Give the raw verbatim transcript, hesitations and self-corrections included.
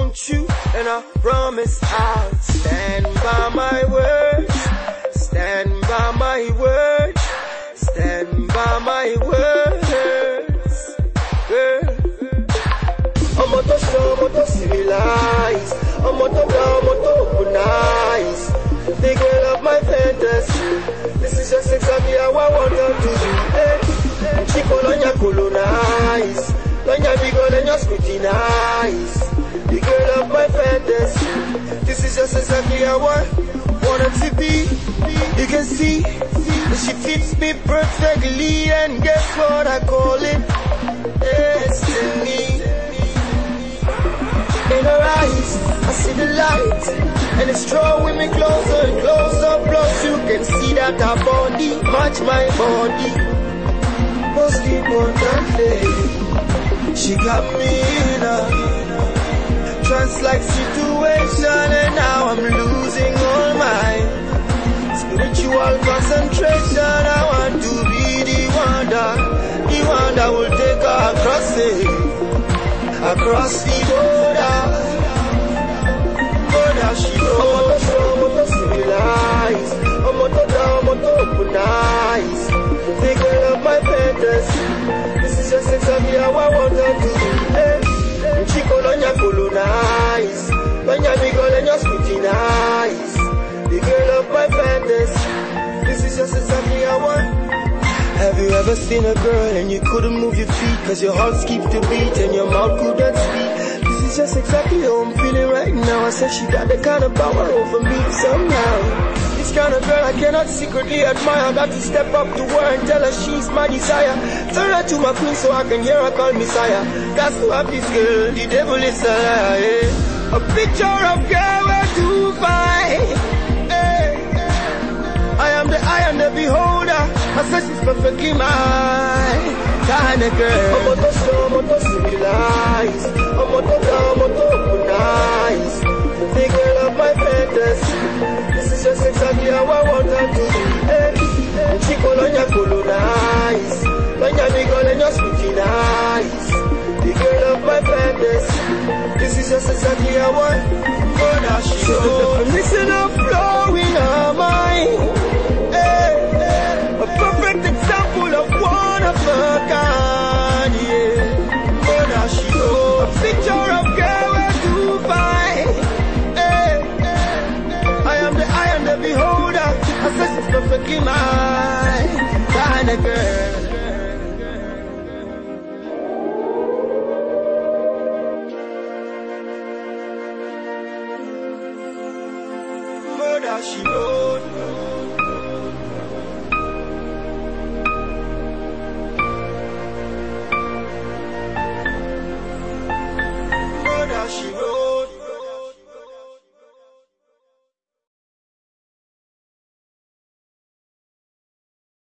won't you? And I promise I'll stand by my words, stand by my words, stand by my words, girl. I'm out to show, I'm out to civilize, I'm out to down, I'm out to open eyes. The girl of my fantasy, this is just exactly how I want her to be. Hey, she colonia colonize, Lanya bigo, Lanya scrutinize. The girl of my fantasy, this is just exactly how I want her to be. You can see that she fits me perfectly, and guess what I call it? Destiny. In her eyes, I see the light, and it's drawing me closer and closer. Plus you can see that her body match my body. Most importantly, she got me in a trance-like situation, and now I'm losing all my spiritual concentration. I want to be the one that, the one that will take her across it, across the border. Border she knows, I'm out to civilize, I'm out to down, I'm out to open eyes. The girl of my fantasy, this is just exactly how I want her to be. Hey, she colonia colonize, Lanya bigo, Lanya scrutinize. The girl of my fantasy, this is just exactly how I. Have you ever seen a girl and you couldn't move your feet cause your heart skipped a beat and your mouth couldn't speak? This is just exactly how I'm feeling right now. I said she got the kind of power over me somehow. This kind of girl I cannot secretly admire. I got to step up to her and tell her she's my desire. Turn her to my queen so I can hear her call me sire. Got to have this girl, the devil is a liar, yeah. A picture of girl where to find. I am the eye and the beholder. I said she's perfectly mine. Kind of girl. I'm out to show, I'm out to civilize, I'm out to down, I'm out to open eyes. The girl of my fantasy, this is just exactly how I want her to be. Hey, she colonia colonize, Lanya bigo, Lanya scrutinize. The girl of my fantasy, this is just exactly how I want her. She's the definition of flow in her mind. A perfect example of one of a kind, yeah. Oh, now she knows. A picture of girl where to find. Hey, I am the eye and the beholder. I said she's perfectly mine, kind of girl. Oh, now she knows.